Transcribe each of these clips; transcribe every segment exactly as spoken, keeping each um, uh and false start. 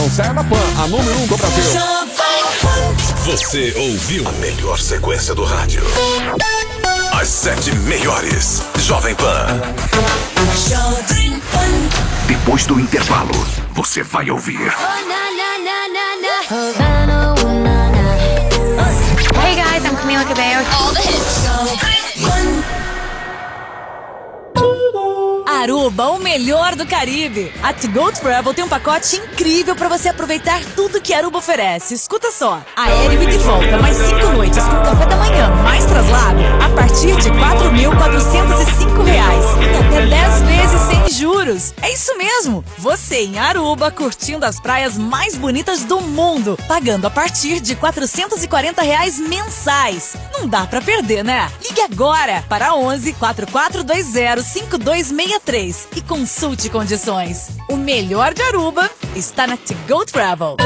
Você é na Pan, a número um do Brasil. Você ouviu a melhor sequência do rádio. As sete melhores. Jovem Pan. Jovem Pan. Depois do intervalo, você vai ouvir. Hey guys, I'm Camila Cabello. All the hits. Aruba, o melhor do Caribe. A To Go Travel tem um pacote incrível para você aproveitar tudo que Aruba oferece. Escuta só, aéreo e de volta, mais cinco noites com café da manhã, mais traslado, a partir de quatro mil quatrocentos e cinco reais. E até dez vezes sem juros. É isso mesmo, você em Aruba curtindo as praias mais bonitas do mundo, pagando a partir de quatrocentos e quarenta reais mensais. Não dá pra perder, né? Ligue agora para onze, quatro quatro dois zero, cinco dois seis três e consulte condições. O melhor de Aruba está na To Go Travel.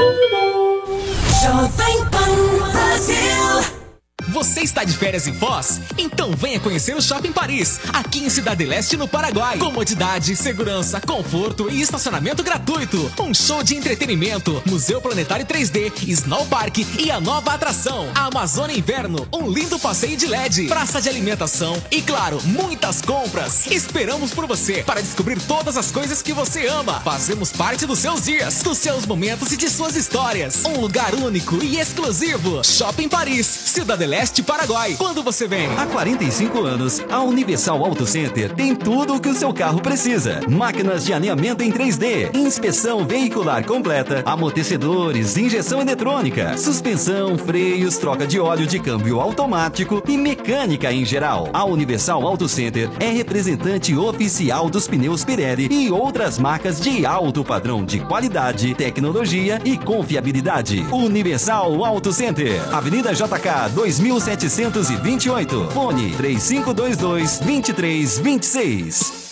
Jovem Pan Brasil. Você está de férias em Foz? Então venha conhecer o Shopping Paris, aqui em Cidade Leste, no Paraguai. Comodidade, segurança, conforto e estacionamento gratuito. Um show de entretenimento, Museu Planetário três D, Snow Park e a nova atração, a Amazônia Inverno, um lindo passeio de L E D, praça de alimentação e, claro, muitas compras. Esperamos por você para descobrir todas as coisas que você ama. Fazemos parte dos seus dias, dos seus momentos e de suas histórias. Um lugar único e exclusivo. Shopping Paris, Cidade Leste, Paraguai. Quando você vem? Há quarenta e cinco anos, a Universal Auto Center tem tudo o que o seu carro precisa. Máquinas de alinhamento em três D, inspeção veicular completa, amortecedores, injeção eletrônica, suspensão, freios, troca de óleo de câmbio automático e mecânica em geral. A Universal Auto Center é representante oficial dos pneus Pirelli e outras marcas de alto padrão de qualidade, tecnologia e confiabilidade. Universal Auto Center, Avenida J K dois mil setecentos e vinte e oito, fone três cinco dois dois, dois três dois seis.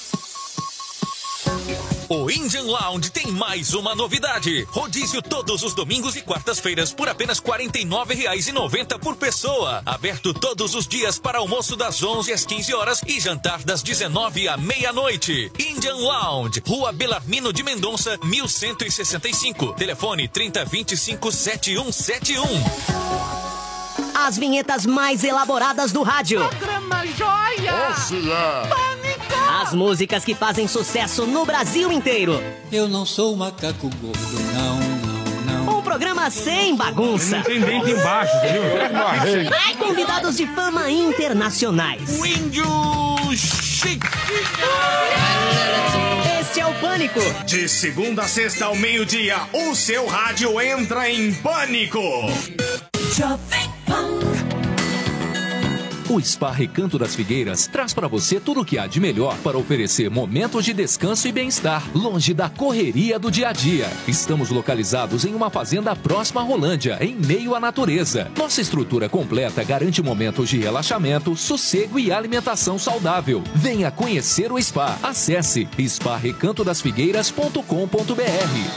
O Indian Lounge tem mais uma novidade. Rodízio todos os domingos e quartas-feiras por apenas quarenta e nove reais e noventa centavos por pessoa. Aberto todos os dias para almoço das onze às quinze horas e jantar das dezenove à meia-noite. Indian Lounge, Rua Belarmino de Mendonça, mil cento e sessenta e cinco. Telefone trinta, vinte e cinco, setenta e um setenta e um. As vinhetas mais elaboradas do rádio. Programa Joia! Ócia! Pânico! As músicas que fazem sucesso no Brasil inteiro. Eu não sou macaco gordo, não, não, não. Um programa sem bagunça. Não tem dente embaixo, entendeu? Convidados de fama internacionais. O índio Chiquinho! Este é o Pânico. De segunda a sexta ao meio-dia, o seu rádio entra em pânico. Jovem Pan. O Spa Recanto das Figueiras traz para você tudo o que há de melhor para oferecer momentos de descanso e bem-estar, longe da correria do dia a dia. Estamos localizados em uma fazenda próxima à Rolândia, em meio à natureza. Nossa estrutura completa garante momentos de relaxamento, sossego e alimentação saudável. Venha conhecer o spa. Acesse spa recanto das figueiras ponto com ponto br.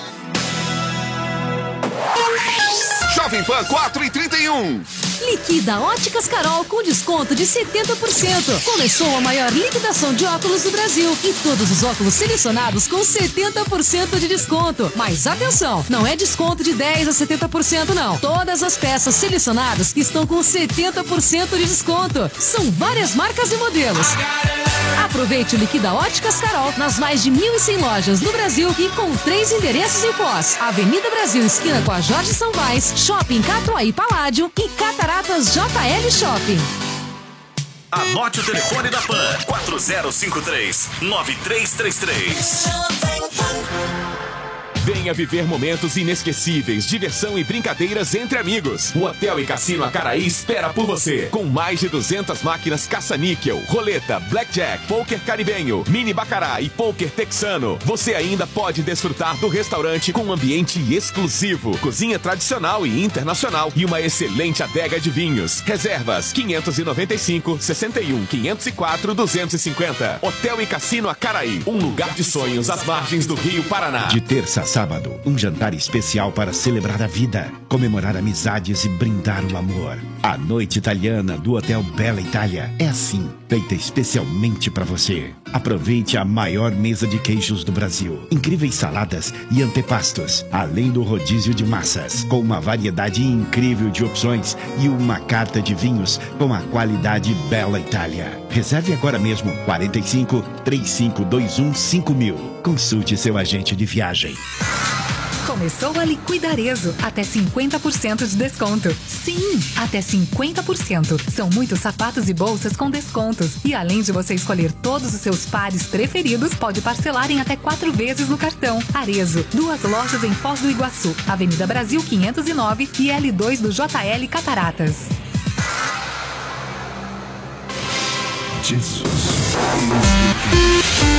Jovem Pan quatro e trinta e um. Liquida Óticas Carol com desconto de setenta por cento. Começou a maior liquidação de óculos do Brasil e todos os óculos selecionados com setenta por cento de desconto. Mas atenção, não é desconto de dez a setenta por cento não. Todas as peças selecionadas estão com setenta por cento de desconto. São várias marcas e modelos. Aproveite o Liquida Óticas Carol nas mais de mil e cem lojas no Brasil e com três endereços em Foz: Avenida Brasil, esquina com a Jorge Sãovaz, Shopping Catuaí Paládio e Cataratas J L Shopping. Anote o telefone da Pan: quatro zero cinco três, nove três três três. Venha viver momentos inesquecíveis, diversão e brincadeiras entre amigos. O Hotel e Cassino Acaraí espera por você. Com mais de duzentas máquinas caça-níquel, roleta, blackjack, pôquer caribenho, mini bacará e pôquer texano. Você ainda pode desfrutar do restaurante com um ambiente exclusivo, cozinha tradicional e internacional e uma excelente adega de vinhos. Reservas quinhentos e noventa e cinco, sessenta e um, quinhentos e quatro, duzentos e cinquenta. Hotel e Cassino Acaraí, um lugar de sonhos às margens do Rio Paraná. De terça a sábado, um jantar especial para celebrar a vida, comemorar amizades e brindar o amor. A noite italiana do Hotel Bella Itália é assim, feita especialmente para você. Aproveite a maior mesa de queijos do Brasil, incríveis saladas e antepastos, além do rodízio de massas, com uma variedade incrível de opções e uma carta de vinhos com a qualidade Bella Itália. Reserve agora mesmo quarenta e cinco, trinta e cinco, vinte e um, cinco mil. Consulte seu agente de viagem. Começou a Liquidarezo, até cinquenta por cento de desconto. Sim, até cinquenta por cento. São muitos sapatos e bolsas com descontos. E além de você escolher todos os seus pares preferidos, pode parcelar em até quatro vezes no cartão. Arezo, duas lojas em Foz do Iguaçu, Avenida Brasil quinhentos e nove e L dois do J L Cataratas. Jesus is the King.